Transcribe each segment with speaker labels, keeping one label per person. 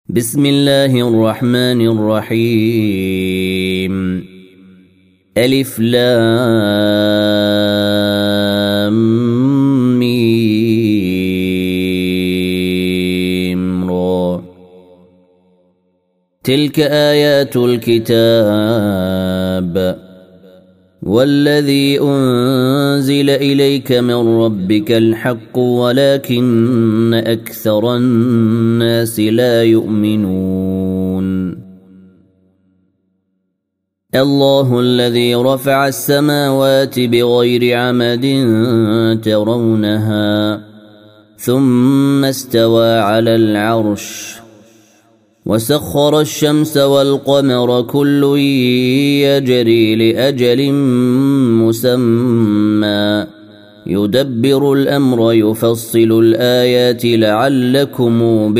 Speaker 1: بسم الله الرحمن الرحيم ألف لام ميم را تلك آيات الكتاب والذي أنزل إليك من ربك الحق ولكن أكثر الناس لا يؤمنون. الله الذي رفع السماوات بغير عمد ترونها ثم استوى على العرش وسخر الشمس والقمر كل يجري لأجل مسمى يدبر الأمر يفصل الآيات لعلكم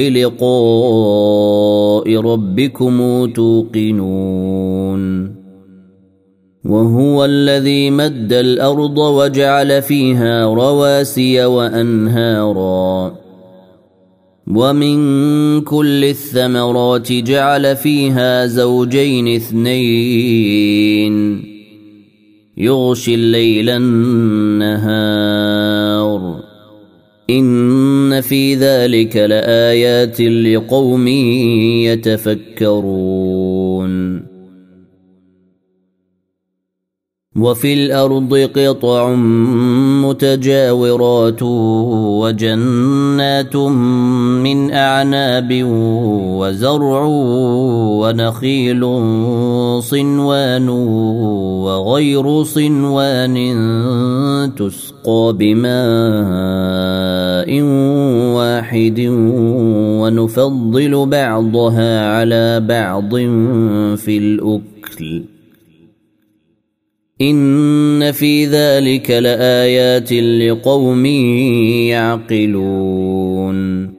Speaker 1: بلقاء ربكم توقنون. وهو الذي مد الأرض وجعل فيها رواسي وأنهارا ومن كل الثمرات جعل فيها زوجين اثنين يغشي الليل النهار إن في ذلك لآيات لقوم يتفكرون. وفي الأرض قطع متجاورات وجنات من أعناب وزرع ونخيل صنوان وغير صنوان تسقى بماء واحد ونفضل بعضها على بعض في الأكل إن في ذلك لآيات لقوم يعقلون.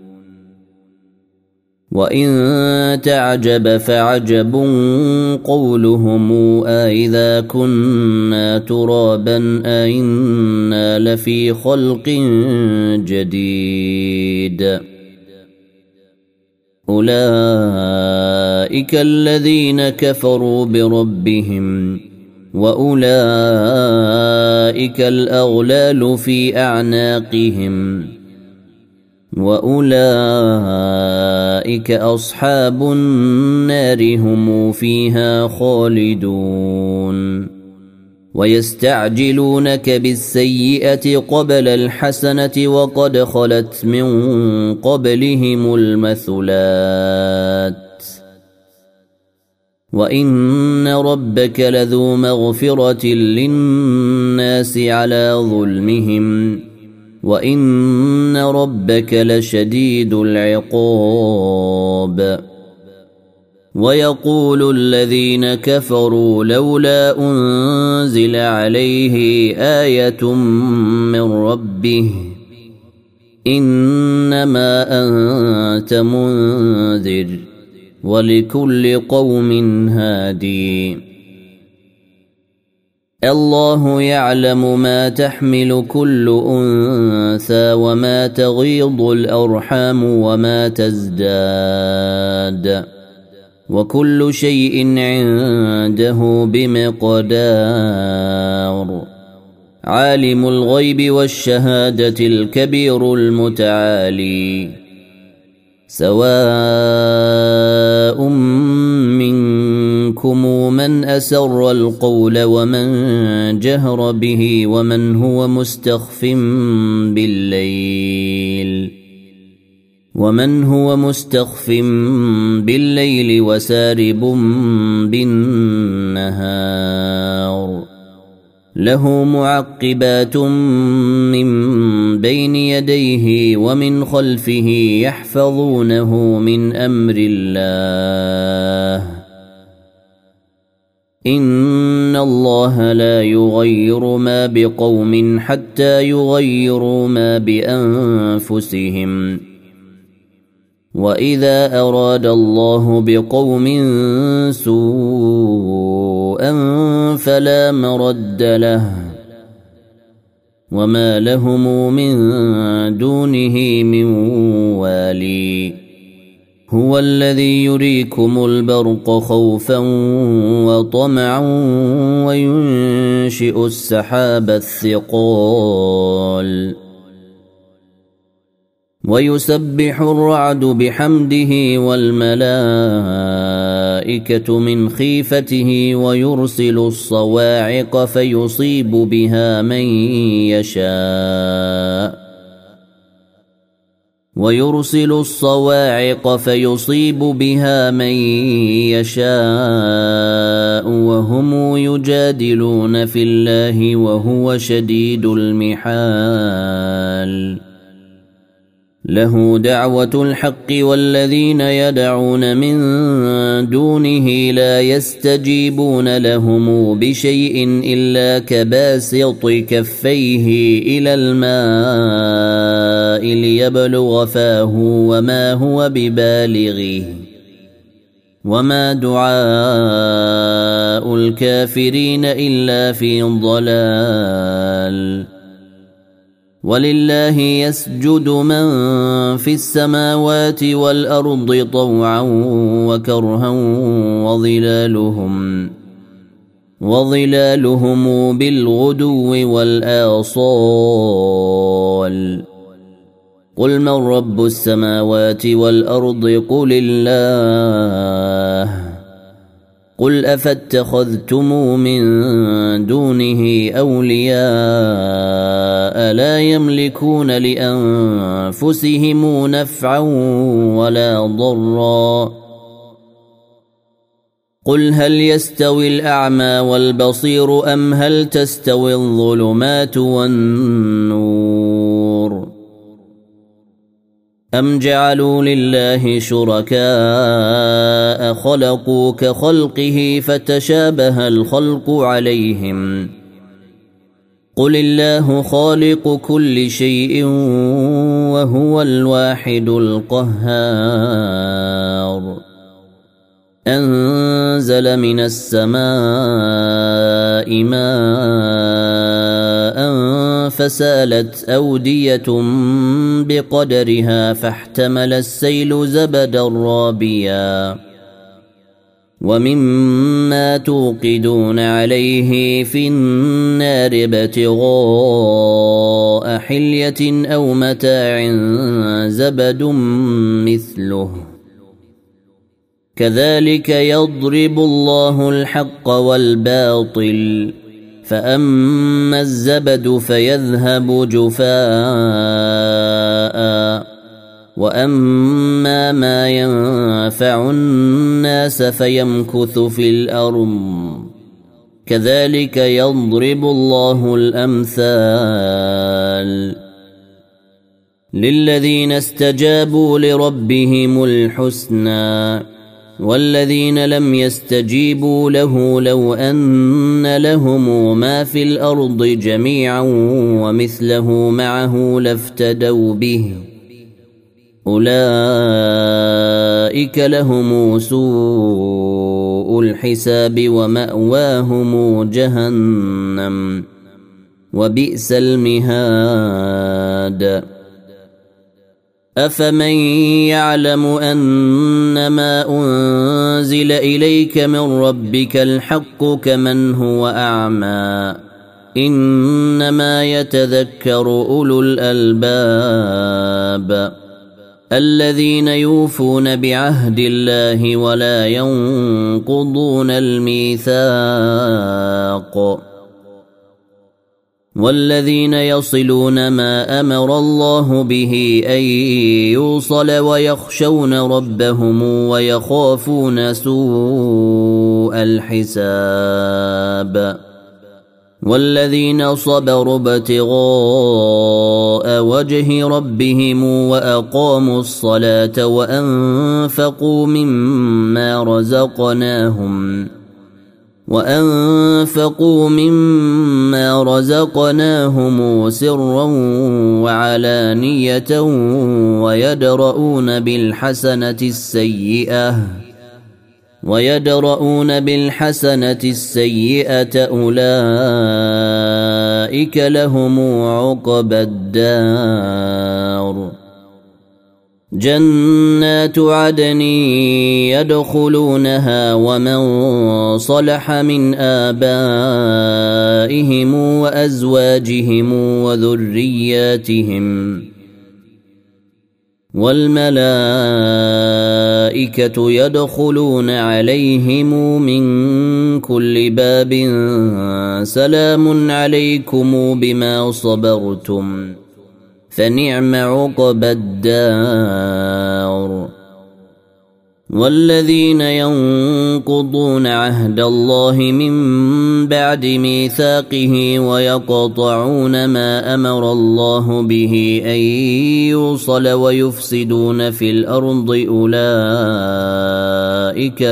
Speaker 1: وإن تعجب فعجب قولهم أإذا كنا ترابا أإنا لفي خلق جديد أولئك الذين كفروا بربهم وأولئك الأغلال في أعناقهم وأولئك أصحاب النار هم فيها خالدون. ويستعجلونك بالسيئة قبل الحسنة وقد خلت من قبلهم المثلات وإن ربك لذو مغفرة للناس على ظلمهم وإن ربك لشديد العقاب. ويقول الذين كفروا لولا أنزل عليه آية من ربه إنما أنت منذر ولكل قوم هادي. الله يعلم ما تحمل كل أنثى وما تغيض الأرحام وما تزداد وكل شيء عنده بمقدار. عالم الغيب والشهادة الكبير المتعالي سواء منكم من أسر القول ومن جهر به ومن هو مستخف بالليل وسارب بالنهار له معقبات من بين يديه ومن خلفه يحفظونه من أمر الله إن الله لا يغير ما بقوم حتى يغيروا ما بأنفسهم وإذا أراد الله بقوم سوءا فلا مرد له وما لهم من دونه من والي هو الذي يريكم البرق خوفا وطمعا وينشئ السحاب الثقال ويسبح الرعد بحمده والملائكة من خيفته ويرسل الصواعق فيصيب بها من يشاء وهم يجادلون في الله وهو شديد المحال له دعوة الحق والذين يدعون من دونه لا يستجيبون لهم بشيء إلا كباسط كفيه إلى الماء ليبلغ فاه وما هو ببالغه وما دعاء الكافرين إلا في ضلال ولله يسجد من في السماوات والأرض طوعا وكرها وظلالهم بالغدو والآصال قل من رب السماوات والأرض قل الله قل أفاتخذتم من دونه أولياء لا يملكون لأنفسهم نفعا ولا ضرا قل هل يستوي الأعمى والبصير أم هل تستوي الظلمات والنور أم جعلوا لله شركاء خلقوا كخلقه فتشابه الخلق عليهم قل الله خالق كل شيء وهو الواحد القهار أنزل من السماء ماء فسالت أودية بقدرها فاحتمل السيل زبدا رابيا ومما توقدون عليه في النار ابتغاء حلية أو متاع زبد مثله كذلك يضرب الله الحق والباطل فأما الزبد فيذهب جفاء وأما ما ينفع الناس فيمكث في الأرض كذلك يضرب الله الأمثال للذين استجابوا لربهم الحسنى والذين لم يستجيبوا له لو أن لهم ما في الأرض جميعا ومثله معه لافتدوا به أولئك لهم سوء الحساب ومأواهم جهنم وبئس المهاد أفمن يعلم أنما أنزل إليك من ربك الحق كمن هو أعمى إنما يتذكر أولو الألباب الذين يوفون بعهد الله ولا ينقضون الميثاق والذين يصلون ما أمر الله به أن يوصل ويخشون ربهم ويخافون سوء الحساب والذين صبروا ابتغاء وجه ربهم وأقاموا الصلاة وأنفقوا مما رزقناهم سرا وعلانية ويدرؤون بالحسنة السيئة أولئك لهم عقبى الدار جنات عدن يدخلونها ومن صلح من آبائهم وأزواجهم وذرياتهم والملائكة يدخلون عليهم من كل باب سلام عليكم بما صبرتم فنعم عقبى الدار. والذين ينقضون عهد الله من بعد ميثاقه ويقطعون ما أمر الله به أن يوصل ويفسدون في الأرض أولئك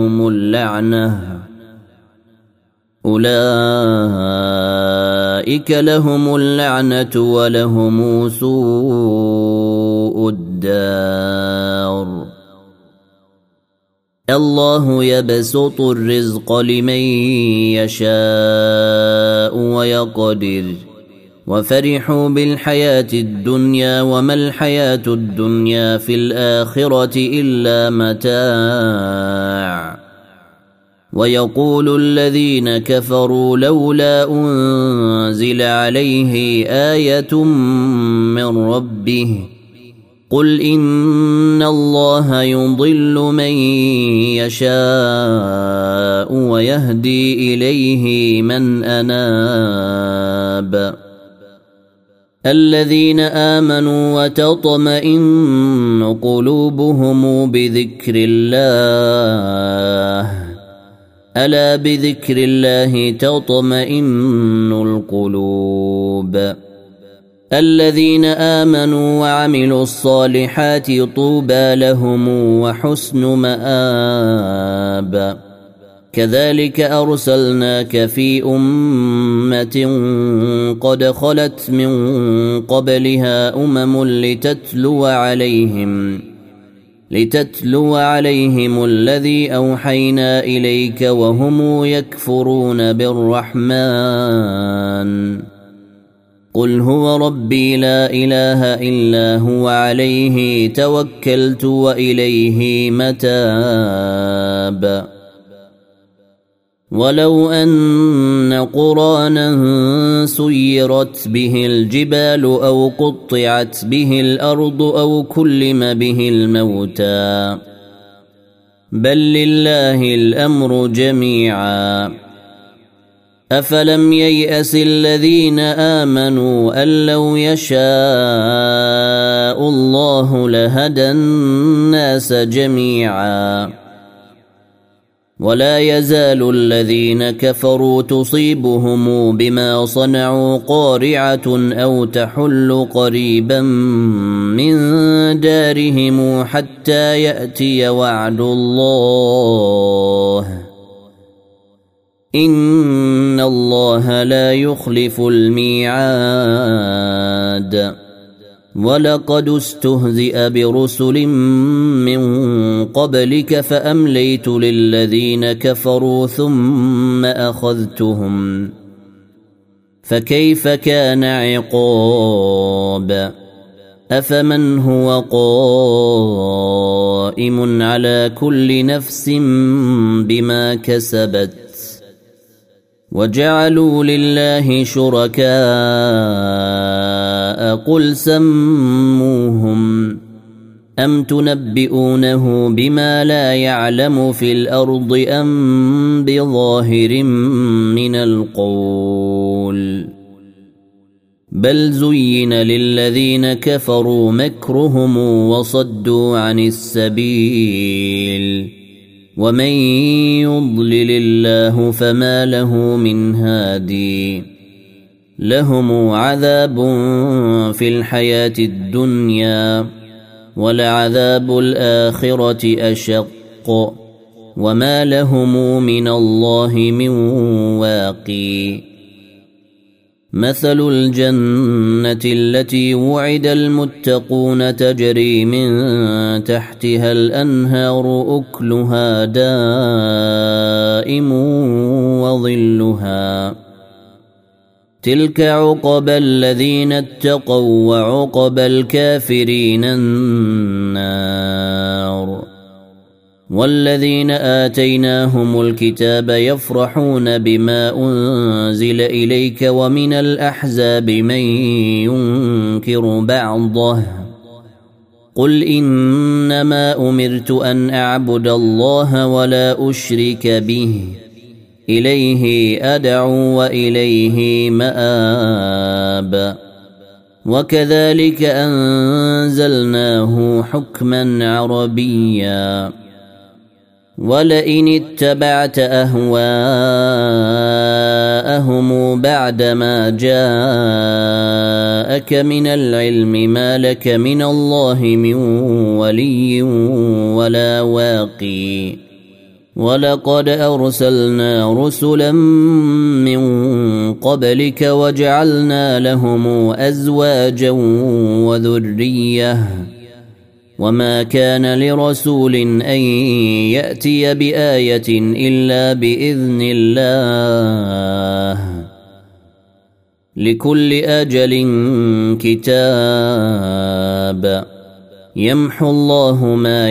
Speaker 1: لهم اللعنة ولهم سوء الدار. الله يبسط الرزق لمن يشاء ويقدر وفرحوا بالحياة الدنيا وما الحياة الدنيا في الآخرة إلا متاع. ويقول الذين كفروا لولا أنزل عليه آية من ربه قل إن الله يضل من يشاء ويهدي إليه من أناب. الذين آمنوا وتطمئن قلوبهم بذكر الله ألا بذكر الله تطمئن القلوب. الذين آمنوا وعملوا الصالحات طوبى لهم وحسن مآب. كذلك أرسلناك في أمة قد خلت من قبلها أمم لتتلو عليهم الذي أوحينا إليك وهم يكفرون بالرحمن قل هو ربي لا إله إلا هو عليه توكلت وإليه متاب. ولو أن قرانا سيرت به الجبال أو قطعت به الأرض أو كلم به الموتى بل لله الأمر جميعا أفلم ييأس الذين آمنوا أن لو يشاء الله لهدى الناس جميعا ولا يزال الذين كفروا تصيبهم بما صنعوا قارعة أو تحل قريبا من دارهم حتى يأتي وعد الله إن الله لا يخلف الميعاد. ولقد استهزئ برسل من قبلك فأمليت للذين كفروا ثم أخذتهم فكيف كان عقاب. أفمن هو قائم على كل نفس بما كسبت وجعلوا لله شركاء قل سموهم أم تنبئونه بما لا يعلم في الأرض أم بظاهر من القول بل زين للذين كفروا مكرهم وصدوا عن السبيل ومن يضلل الله فما له من هادي لهم عذاب في الحياة الدنيا ولعذاب الآخرة أشق وما لهم من الله من واقي. مثل الجنة التي وعد المتقون تجري من تحتها الأنهار أكلها دائم وظلها تلك عقبى الذين اتقوا وعقبى الكافرين النار. والذين آتيناهم الكتاب يفرحون بما أنزل إليك ومن الأحزاب من ينكر بعضه قل إنما أمرت أن أعبد الله ولا أشرك به إليه أدعو وإليه مآب. وكذلك أنزلناه حكما عربيا. ولئن اتبعت أهواءهم بعدما جاءك من العلم ما لك من الله من ولي ولا واقي. ولقد أرسلنا رسلا من قبلك وجعلنا لهم أزواجا وذرية وما كان لرسول أن يأتي بآية إلا بإذن الله لكل أجل كتاب يمحو الله ما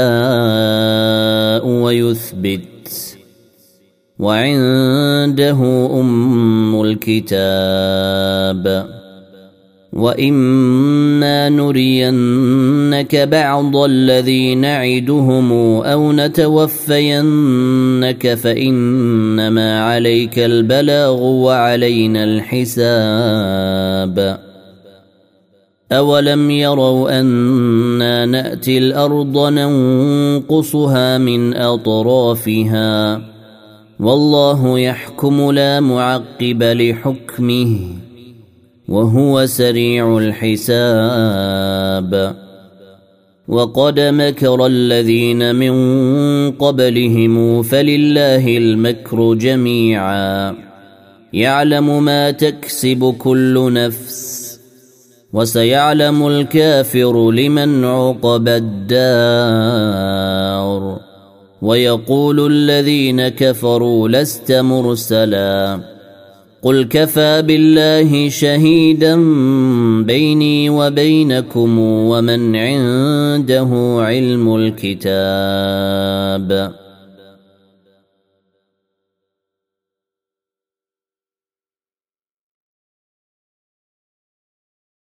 Speaker 1: يشاء ويثبت وعنده أم الكتاب. وإما نرينك بعض الذي نعدهم أو نتوفينك فإنما عليك البلاغ وعلينا الحساب. أولم يروا أنا نأتي الأرض ننقصها من أطرافها والله يحكم لا معقب لحكمه وهو سريع الحساب. وقد مكر الذين من قبلهم فلله المكر جميعا يعلم ما تكسب كل نفس وسيعلم الكافر لمن عقبى الدار. ويقول الذين كفروا لست مرسلا قل كفى بالله شهيدا بيني وبينكم ومن عنده علم الكتاب.